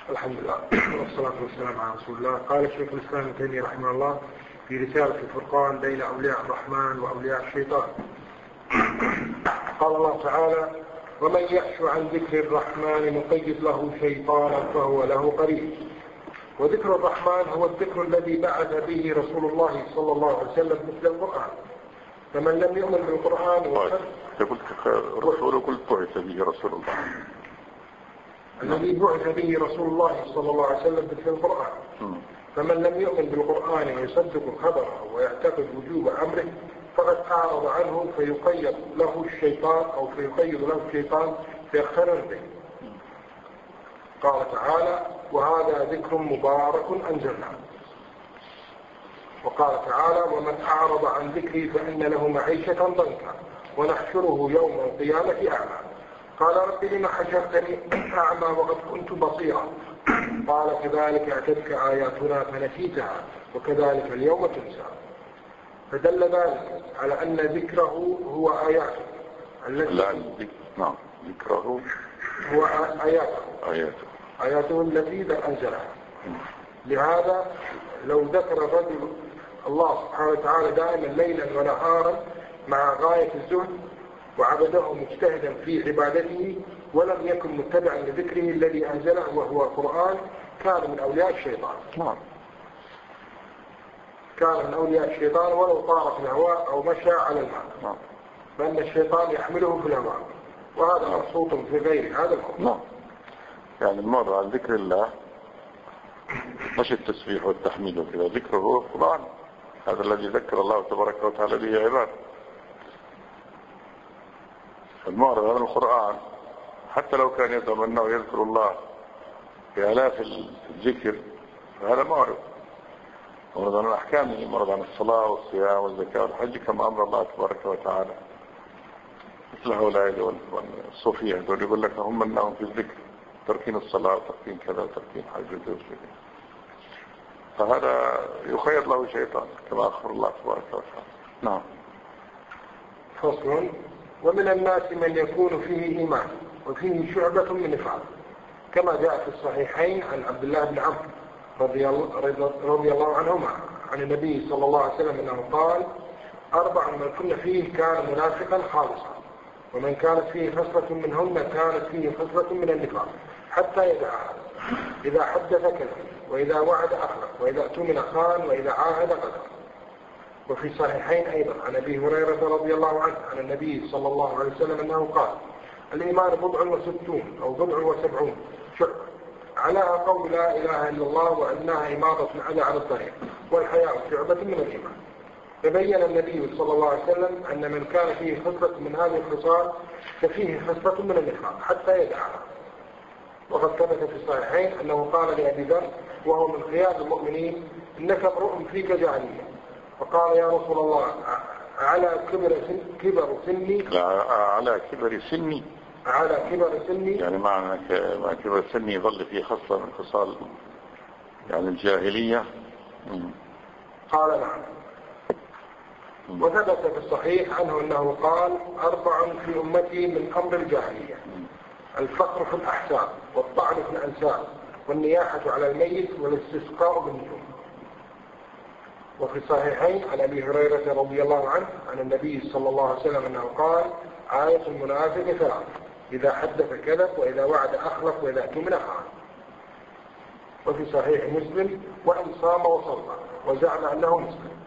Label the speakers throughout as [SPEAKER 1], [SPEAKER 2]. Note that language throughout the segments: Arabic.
[SPEAKER 1] الحمد لله والصلاة والسلام على رسول الله. قال شيخ الإسلام ابن تيمية رحمه الله في رسالة الفرقان بين أولياء الرحمن وأولياء الشيطان، قال الله تعالى: ومن يعش عن ذكر الرحمن نقيض له شيطانا فهو له قرين. وذكر الرحمن هو الذكر الذي بعث به رسول الله صلى الله عليه وسلم مثل القرآن، فمن لم يؤمن بالقرآن
[SPEAKER 2] قلت الرسول قلت بعث به رسول الله،
[SPEAKER 1] الذي بعث به رسول الله صلى الله عليه وسلم مثل القرآن، فمن لم يؤمن بالقرآن ويصدق خبره ويعتقد وجوب أمره فقد أعرض عنه فيقيد له الشيطان فيقترن به. قال تعالى: وهذا ذكر مبارك أنزلناه. وقال تعالى: ومن أعرض عن ذكري فإن له معيشة ضنكا ونحشره يوم القيامة أعمى. قال: رب لم حشرتني أعمى وقد كنت بصيرا. قال: كذلك أتتك آياتنا فنسيتها وكذلك اليوم تنسى. فدل ذلك على أن ذكره هو آياته
[SPEAKER 2] ذكره
[SPEAKER 1] هو آياته التي أنزلها. لهذا لو ذكر الرجل الله سبحانه وتعالى دائما ليلا ونهارا مع غاية الزهد وعبده مجتهدا في عبادته ولم يكن متبعا لذكره الذي أنزله وهو القرآن كان من أولياء الشيطان. كان من أولياء الشيطان ولو طار في الهواء أو مشى على الماء، فإن الشيطان يحمله في الهواء، وهذا مبسوط في غير هذا الموضوع.
[SPEAKER 2] يعني الموضوع عن ذكر الله مش التسبيح والتحميد وكذا، ذكره هو القرآن، هذا الذي ذكر الله تبارك وتعالى به عباده. المعرض عن القرآن حتى لو كان يزعم أنه يذكر الله بآلاف الذكر فهذا معرض عن الأحكام، معرض عن الصلاة والصيام والزكاة والحج كما أمر الله تبارك وتعالى. مثل هؤلاء الصوفية دول يقول لك هم أنهم في الذكر تركين الصلاة وتركين كذا وتركين حج وذكر، فهذا يخير له شيطان كما أخبر الله تبارك وتعالى. نعم.
[SPEAKER 1] فصل: ومن الناس من يكون فيه إيمان وفيه شعبة من نفاق، كما جاء في الصحيحين عن عبد الله بن عمرو رضي الله عنهما عن النبي صلى الله عليه وسلم أنه قال: 4 من كن فيه كان منافقا خالصا، ومن كانت فيه خصلة منهن كانت فيه خصلة من النفاق حتى يدعها. إذا حدث كذب، وإذا وعد أخلف، وإذا اؤتمن خان، وإذا عاهد غدر. وفي صحيحين أيضا عن أبي هريرة رضي الله عنه عن النبي صلى الله عليه وسلم أنه قال: الإيمان 60 أو 70 شعبة، علاها قول لا إله إلا الله وأدناها إماطة الأذى عن الطريق، والحياء شعبة من الإيمان. فبين النبي صلى الله عليه وسلم أن من كان فيه خصلة من هذه الخصال ففيه خصلة من النفاق حتى يدعها. وقد ثبت في الصحيحين أنه قال لأبي ذر وهو من خيار المؤمنين: إنك امرؤ فيك جاهلية. فقال: يا رسول الله، على كبر سني
[SPEAKER 2] يعني معنى كبر سني يظل فيه خصلة من خصال يعني الجاهلية.
[SPEAKER 1] قال: نعم. وثبت في الصحيح عنه أنه قال: 4 في أمتي من أمر الجاهلية: الفقر في الأحساب، والطعن في الأنساب، والنياحة على الميت، والاستسقاء بالنجوم. وفي الصحيحين عن أبي هريرة رضي الله عنه عن النبي صلى الله عليه وسلم أنه قال: آية المنافق 3: إذا حدث كذب، وإذا وعد أخلف، وإذا اؤتمن خان. وفي صحيح مسلم: وإن صام وصلى وزعم أنه مسلم.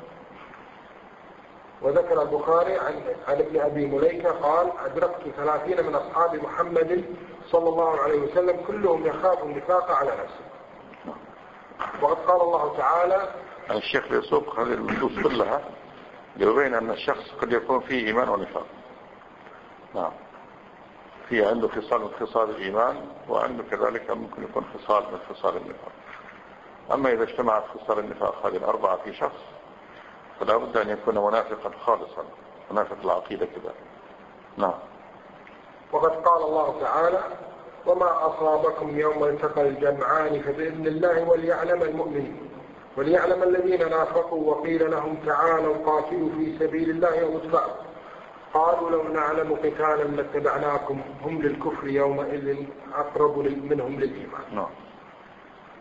[SPEAKER 1] وذكر البخاري عن ابن أبي مليكة قال: أدركت 30 من أصحاب محمد صلى الله عليه وسلم كلهم يخاف النفاق على نفسه. وقد قال الله تعالى:
[SPEAKER 2] الشيخ يسوق هذه النصوص كلها يبين أن الشخص قد يكون فيه إيمان ونفاق. نعم، فيه عنده خصال من خصال الإيمان، وعنده كذلك ممكن يكون خصال من خصال النفاق. أما إذا اجتمعت خصال النفاق هذه 4 في شخص فلا بد أن يكون منافقا خالصا، منافق العقيدة كذا. نعم.
[SPEAKER 1] وقد قال الله تعالى: وما أصابكم يوم التقى الجمعان فبإذن الله وليعلم المؤمنين وليعلم الذين نافقوا وقيل لهم تعالوا قاتلوا في سبيل الله أو ادفعوا قالوا لو نعلم قتالا لاتبعناكم هم للكفر يومئذ أقرب منهم للإيمان.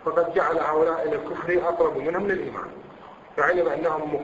[SPEAKER 1] فقد جعل هؤلاء إلى الكفر أقرب منهم للإيمان، فعلم أنهم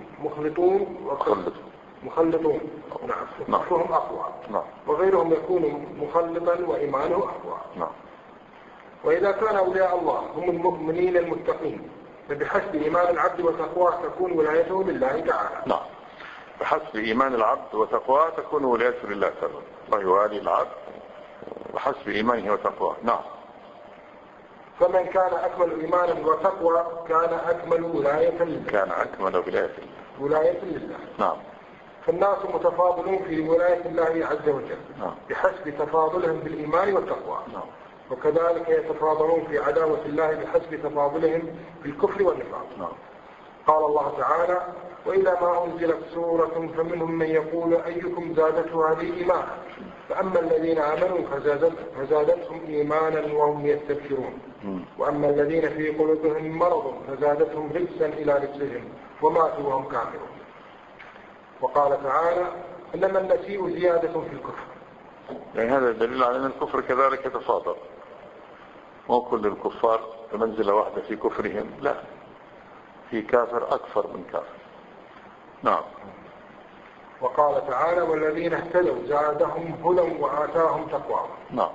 [SPEAKER 1] مخلطون نعم كفرهم أقوى
[SPEAKER 2] نعم.
[SPEAKER 1] وغيرهم يكون مخلطا وإيمانه أقوى
[SPEAKER 2] نعم.
[SPEAKER 1] وإذا كان أولياء الله هم المؤمنين المتقين فبحسب إيمان العبد وتقواه تكون ولايته لله تعالى.
[SPEAKER 2] نعم، بحسب إيمان العبد وتقواه تكون ولايته لله تعالى. الله يوالي العبد بحسب إيمانه وتقواه. نعم.
[SPEAKER 1] فمن كان أكمل إيمانا وتقوى كان أكمل ولاية لله.
[SPEAKER 2] كان أكمل
[SPEAKER 1] ولاية لله.
[SPEAKER 2] نعم.
[SPEAKER 1] فالناس متفاضلون في ولاية الله عز وجل
[SPEAKER 2] نعم.
[SPEAKER 1] بحسب تفاضلهم بالإيمان والتقوى.
[SPEAKER 2] نعم.
[SPEAKER 1] وكذلك يتفاضلون في عداوة الله بحسب تفاضلهم بالكفر والنفاق.
[SPEAKER 2] نعم.
[SPEAKER 1] قال الله تعالى: وإذا ما أنزلت سورة فمنهم من يقول أيكم زادته هذه إيمانا فأما الذين آمنوا فزادتهم إيمانا وهم يستبشرون وأما الذين في قلوبهم مرض فزادتهم رجسا إلى رجسهم وماتوا وهم كافرون. وقال تعالى: إنما النسيء زيادة في الكفر.
[SPEAKER 2] يعني هذا دليل على أن الكفر كذلك يتفاضل، مو كل الكفار منزلة واحدة في كفرهم، لا، في كافر أكثر من كافر. نعم.
[SPEAKER 1] وقال تعالى: والذين اهتدوا زادهم هدى وآتاهم تقواهم.
[SPEAKER 2] نعم.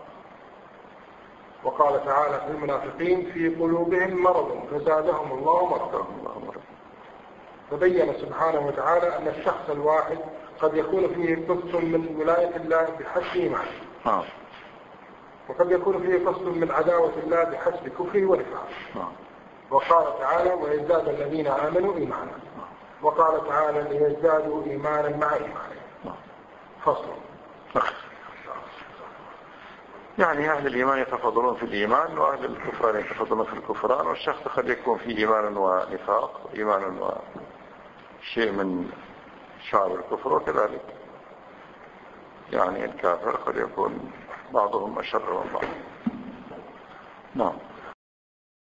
[SPEAKER 1] وقال تعالى في المنافقين: في قلوبهم مرض فزادهم الله مرضا. فبين سبحانه وتعالى أن الشخص الواحد قد يكون فيه قسط من ولاية الله بحسب إيمانه.
[SPEAKER 2] نعم.
[SPEAKER 1] وقد يكون فيه قسط من عداوة الله بحسب كفره ونفاقه.
[SPEAKER 2] نعم.
[SPEAKER 1] وقال تعالى: ويزداد الذين آمنوا إيمانا. وقال تعالى: ليزدادوا إيمانا مع إيمانهم. فصل.
[SPEAKER 2] يعني أهل الإيمان يتفضلون في الإيمان وأهل الكفران يتفضلون في الكفران، والشخص قد يكون فيه إيمان ونفاق وإيمان وشيء من شعب الكفر، وكذلك يعني الكافر قد يكون بعضهم أشر من بعض. نعم.